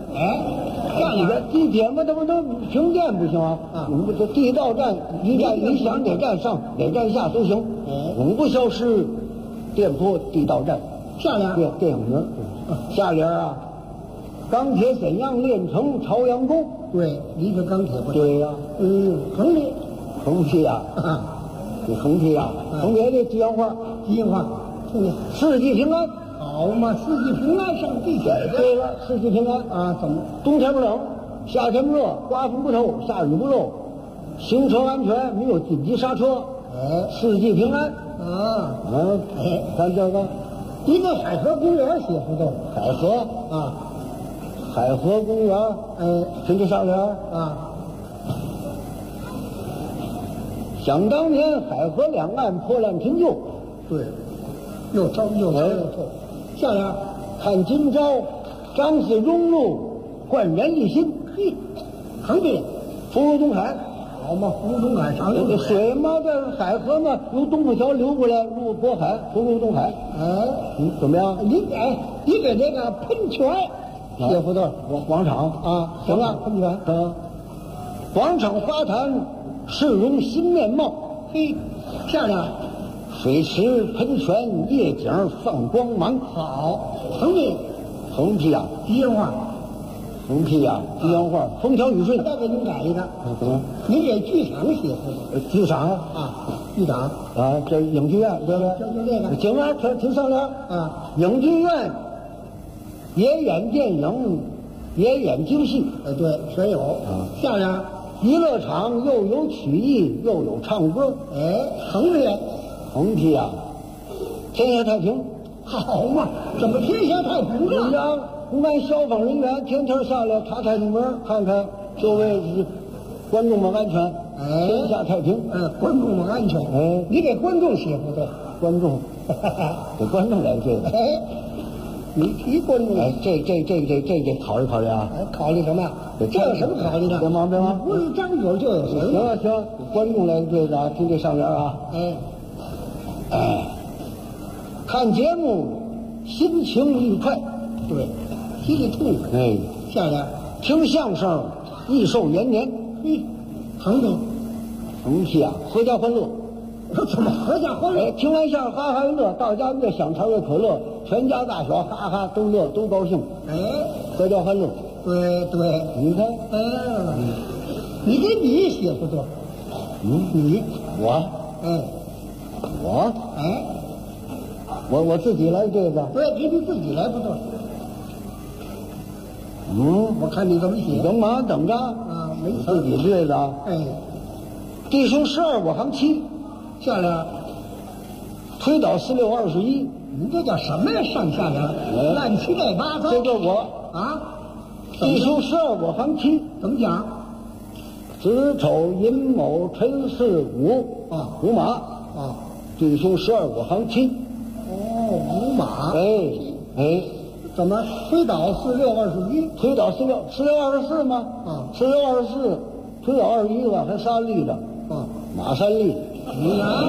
地铁嘛，这不都停电不行啊？这地道站，一站你想哪站上哪站下都行，永不消失店铺地道站。 下联电影名。下联钢铁怎样炼成朝阳沟？ 对，离开钢铁不对呀。横批呀，横批这吉祥话，四季平安。 好嘛，四季平安上地铁去。 对了，四季平安怎么？ 冬天不冷，夏天不热，刮风不透，下雨不漏，行车安全，没有紧急刹车。四季平安。看这个， 一个海河公园写不对。 海河公园。听这上联想当年海河两岸破烂陈旧。 对，又脏又臭。下联看今朝张氏中路焕然一新。 横批福如东海。 好嘛，福如东海长流水嘛，这海河嘛，由东风桥流过来，入渤海，福如东海。怎么样？ 你给这个喷泉写不对， 广场行了，喷泉。广场花坛市容新面貌。 下联水池喷泉夜景放光芒。 好。横批吉祥话。 横批吉祥话，风调雨顺。 再给您改一个。 怎么？ 您给剧场写不对。 剧场剧场这影剧院对不对？ 就这个。 行啊，听上联影剧院也演电影，也演京戏。 对，全有。下联娱乐场又有曲艺，又有唱歌。 横批天下太平。 好嘛，怎么天下太平了？ 公安消防人员天天下来查太平门，看看周围观众们安全。天下太平。 观众们安全。你给观众写不对。 观众，给观众来这个。 你提观众。 这考虑考虑考虑什么？这有什么考虑的？ 别忙。 不是张嘴就有神。 行，观众来这个听这上联看节目心情愉快。 对，心里痛快。 哎， 下来听相声益寿延年。 横着， 横批啊，阖家欢乐。 怎么阖家欢乐？ 哎，听完相声哈哈一乐，到家越香肠越可乐，全家大小哈哈都乐都高兴。 哎， 阖家欢乐。 对对， 你看， 你给你写不多。你我，我自己来这个。 对，给你自己来不多。我看你怎么写。 等嘛，等着啊，没错。 自己对的。 哎， 弟兄12，我行7。 下联， 推倒4、6、21。 你这叫什么呀？上下联，乱七八糟。 这个我啊， 弟兄12，我行7。 怎么讲？ 子丑寅卯辰巳午午马弟兄12，我行7。 午马。 哎， 怎么推倒4、6、21？ 推倒4、6、4、6、24吗？4、6、24，推倒21吧，还3立着。马3立。 你啊，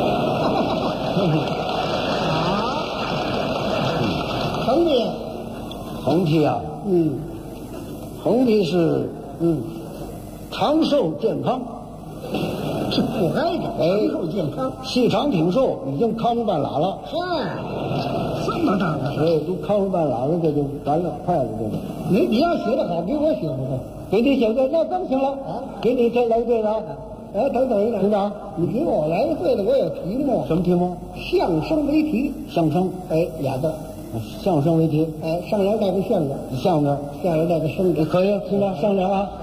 横批。 横批啊，横批是长寿健康。 是不挨着，长寿健康， 细长挺瘦，已经康复半拉了。 嗨，这么大个事， 都康复半拉了，这就干了，快了，这个。 你要写得好，给我写不错， 给你写的那更行了啊！给你这来对了。 哎，等一等， 领导， 你给我来个对的，我有题目。 什么题目？ 相声为题。 相声， 哎，俩字。 相声为题。 哎，上联带个相字， 相字， 下联带个生字。 可以，听着上联啊。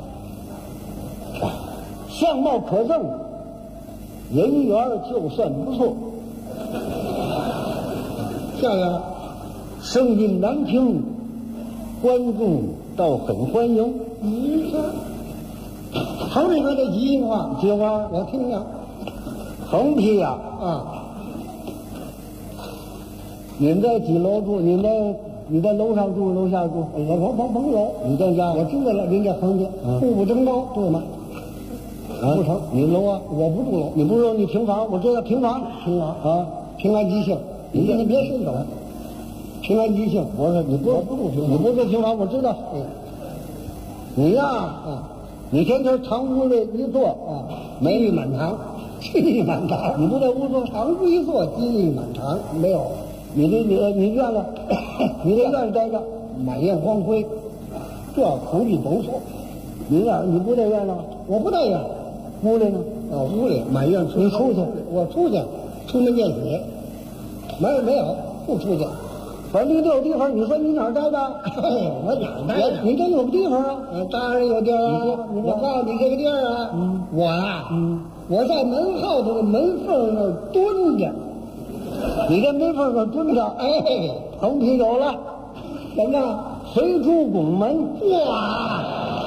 相貌可憎，人缘就算不错。 下联， 声音难听，观众倒很欢迎。 你说。头里边这几句话，我听听。 横批呀，您在几楼住？你在楼上住，楼下住？ 我甭楼。 你在家？ 我知道了，您这横批，步步争高，对吗？不成， 你楼啊？ 我不住楼。 你不住，你平房，我知道平房啊， 平安吉庆。你别伸手。平安吉庆， 我说你不住平房，你不住平房，我知道。你呀，你天天堂屋里一坐美玉满堂，金玉满堂。 你不在屋坐， 堂屋一坐，金玉满堂。没有， 你院了，你这院待着， 满院光辉，这横批甭错。 你不在院了？ 我不在院， 屋里呢？ 屋里满院你出去？ 我出去，出门见血。没有，不出去。 反正你都有地方，你说你哪儿待着？ 我哪儿待着？ 你这有地方啊？ 当然有地儿啊！我告诉你这个地儿啊，我呀，我在门后头的门缝那儿蹲着。 你在门缝那儿蹲着？ 哎， 横批有了， 什么？ 随出拱门。 哇！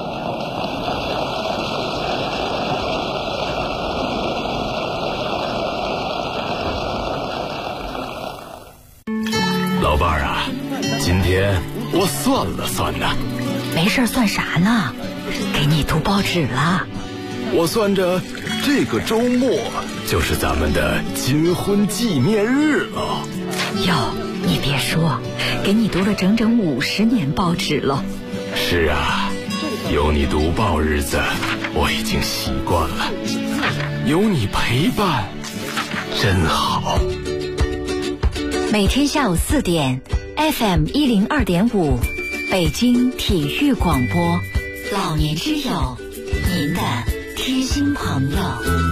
老伴儿啊，今天我算了算呢。 没事，算啥呢？给你读报纸了。 我算着这个周末就是咱们的金婚纪念日了。 哟，你别说，给你读了整整50年报纸了。 是啊，有你读报日子，我已经习惯了。有你陪伴，真好。 每天下午4点 ，FM 102.5，北京体育广播，老年之友，您的贴心朋友。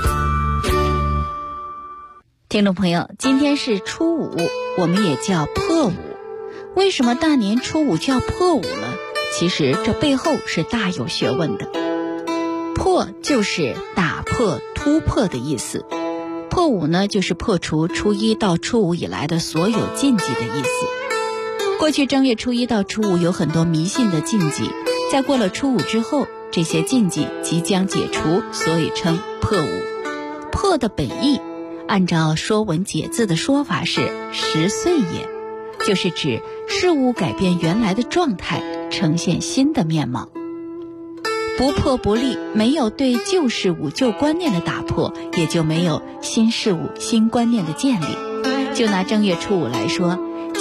听众朋友，今天是初五，我们也叫破五。为什么大年初五叫破五呢？其实这背后是大有学问的。破就是打破、突破的意思。破五呢，就是破除初1到初5以来的所有禁忌的意思。过去正月初1到初5有很多迷信的禁忌，在过了初5之后，这些禁忌即将解除，所以称破五。破的本意，按照《说文解字》的说法是十岁也，就是指事物改变原来的状态，呈现新的面貌。不破不立，没有对旧事物、旧观念的打破，也就没有新事物、新观念的建立。就拿正月初5来说，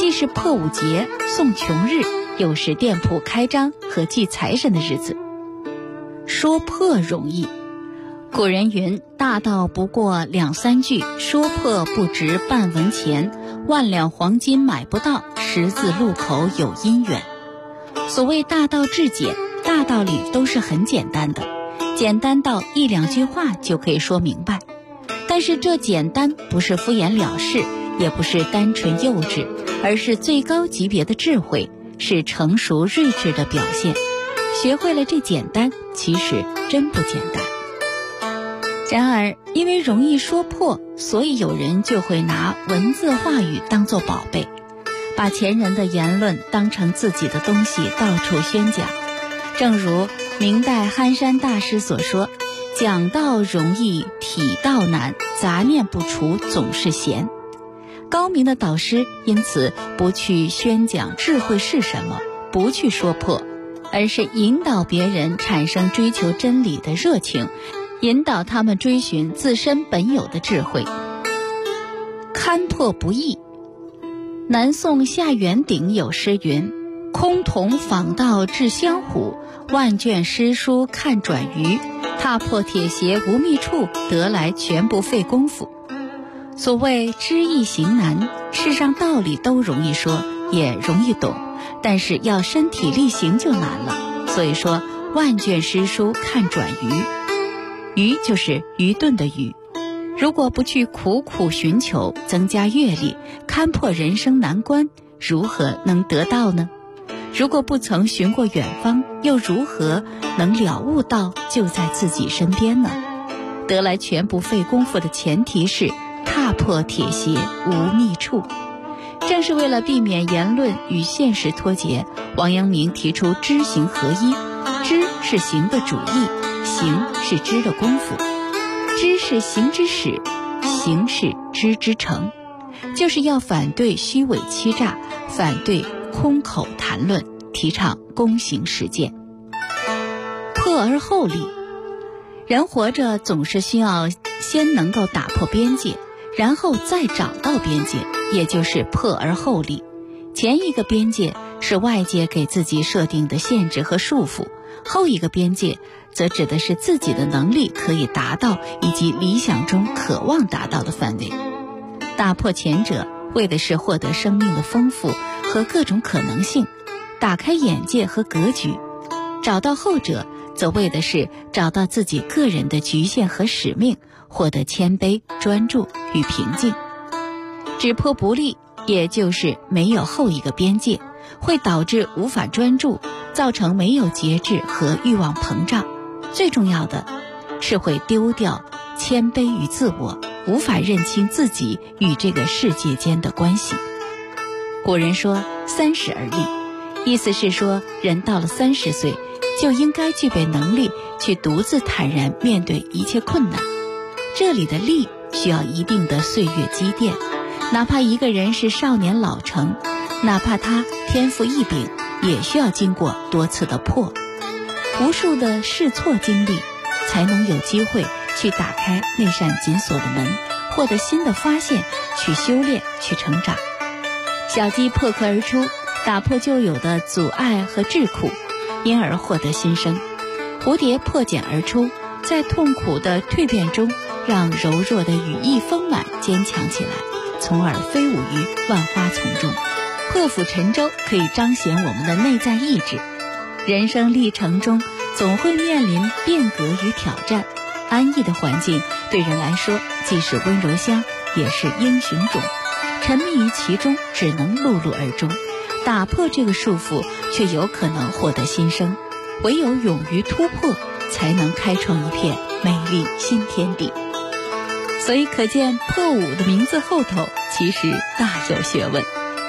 既是破五节、送穷日，又是店铺开张和祭财神的日子。说破容易，古人云：大道不过2-3句，说破不值半文钱，万两黄金买不到，10字路口有姻缘。所谓大道至简，大道理都是很简单的，简单到1-2句话就可以说明白。但是这简单不是敷衍了事，也不是单纯幼稚，而是最高级别的智慧，是成熟睿智的表现。学会了这简单，其实真不简单。然而因为容易说破，所以有人就会拿文字话语当作宝贝，把前人的言论当成自己的东西到处宣讲。正如明代憨山大师所说：讲道容易体道难，杂念不除总是闲。高明的导师因此不去宣讲智慧是什么，不去说破，而是引导别人产生追求真理的热情，引导他们追寻自身本有的智慧。勘破不易。南宋夏元鼎有诗云：空桐访道至香湖，万卷诗书看转愚，踏破铁鞋无觅处，得来全不费功夫。所谓知易行难，世上道理都容易说，也容易懂，但是要身体力行就难了。所以说万卷诗书看转愚，愚就是愚钝的愚。如果不去苦苦寻求，增加阅历，勘破人生难关，如何能得到呢？如果不曾寻过远方，又如何能了悟到就在自己身边呢？得来全不费功夫的前提是踏破铁鞋无觅处。正是为了避免言论与现实脱节，王阳明提出知行合一。知是行的主意，行是知的功夫。知是行之始，行是知之成。就是要反对虚伪欺诈，反对空口谈论，提倡躬行实践。破而后立。人活着总是需要先能够打破边界，然后再找到边界，也就是破而后立。前一个边界是外界给自己设定的限制和束缚，后一个边界则指的是自己的能力可以达到以及理想中渴望达到的范围。打破前者，为的是获得生命的丰富和各种可能性，打开眼界和格局；找到后者，则为的是找到自己个人的局限和使命，获得谦卑、专注与平静。只破不立，也就是没有后一个边界，会导致无法专注，造成没有节制和欲望膨胀。最重要的是会丢掉谦卑与自我，无法认清自己与这个世界间的关系。古人说30而立，意思是说人到了30岁就应该具备能力去独自坦然面对一切困难。这里的立需要一定的岁月积淀，哪怕一个人是少年老成，哪怕他天赋异禀，也需要经过多次的破，无数的试错经历，才能有机会去打开那扇紧锁的门，获得新的发现，去修炼，去成长。小鸡破壳而出，打破旧有的阻碍和桎梏，因而获得新生。蝴蝶破茧而出，在痛苦的蜕变中，让柔弱的羽翼丰满坚强起来，从而飞舞于万花丛中。破釜沉舟可以彰显我们的内在意志。人生历程中总会面临变革与挑战，安逸的环境对人来说既是温柔乡，也是英雄冢。沉迷于其中，只能碌碌而终。打破这个束缚，却有可能获得新生。唯有勇于突破，才能开创一片美丽新天地。所以可见破五的名字后头其实大有学问。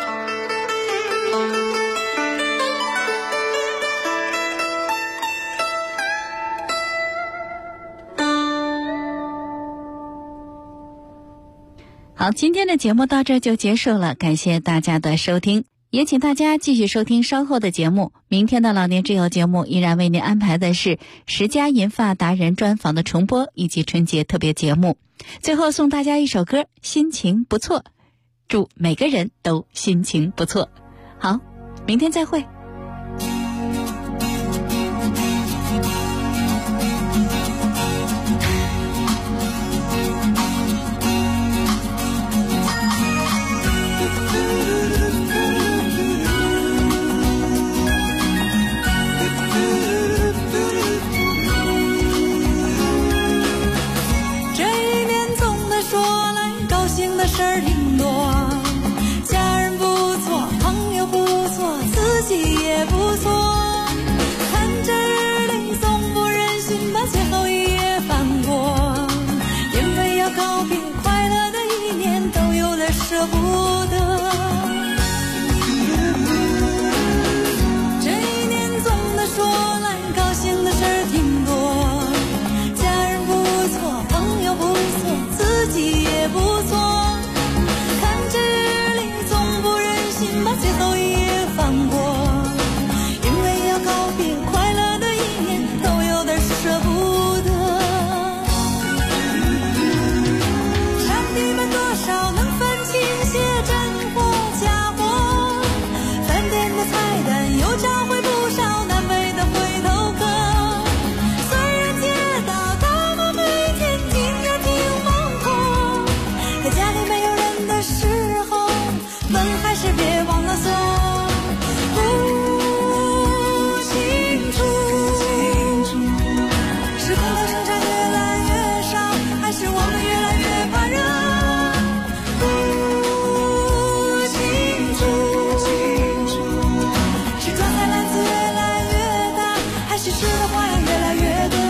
好，今天的节目到这就结束了，感谢大家的收听，也请大家继续收听稍后的节目。明天的老年之友节目依然为您安排的是10佳银发达人专访的重播以及春节特别节目。最后送大家一首歌，心情不错， 祝每个人都心情不错。好，明天再会。 事儿挺多，家人不错，朋友不错，自己也不错。看着日历，总不忍心把最后一页翻过，因为要告别快乐的一年，都有点舍不得。这一年总的说来，高兴的事儿挺多，家人不错，朋友不错，自己也不错。把最后一页翻过，因为要告别快乐的一年，都有点舍不得。上帝们多少能分清些真货假货，饭店的菜单又教会不少南北的回头客。虽然街道大妈每天听也挺忙活，可家里没有人的时候，门还是别忘了锁。不清楚，是空头生产越来越少，还是我们越来越怕热？不清楚，是装菜篮子越来越大，还是吃的花样越来越多？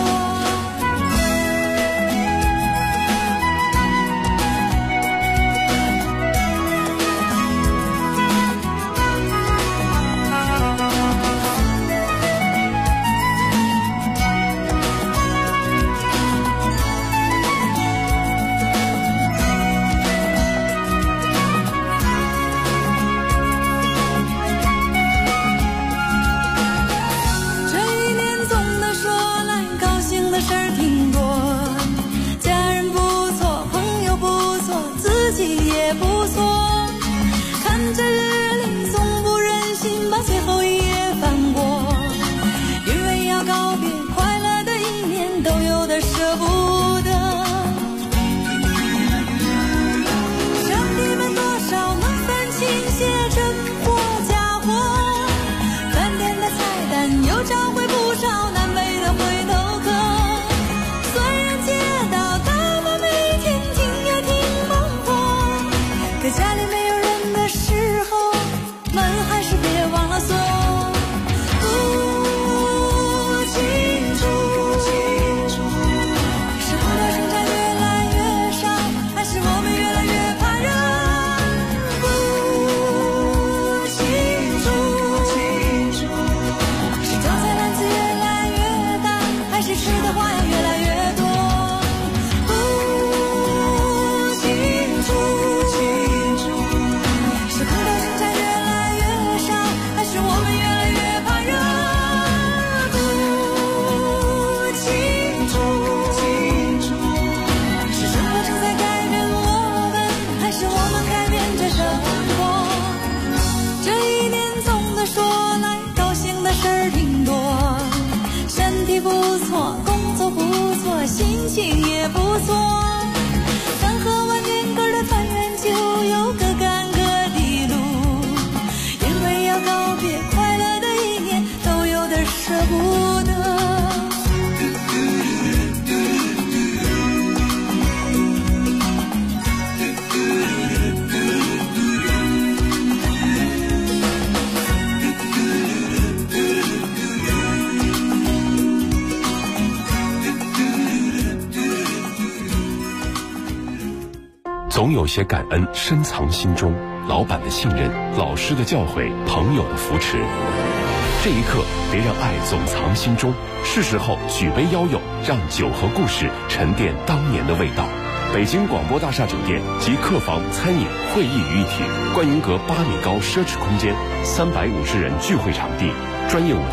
心情也不错，三河万年根的团圆就有各干各的路，因为要告别快乐的一年，都有点舍不得。 总有些感恩深藏心中，老板的信任，老师的教诲，朋友的扶持。这一刻，别让爱总藏心中，是时候举杯邀友，让酒和故事沉淀当年的味道。北京广播大厦酒店集客房、餐饮、会议于一体，观云阁8米高奢侈空间，350人聚会场地，专业舞台。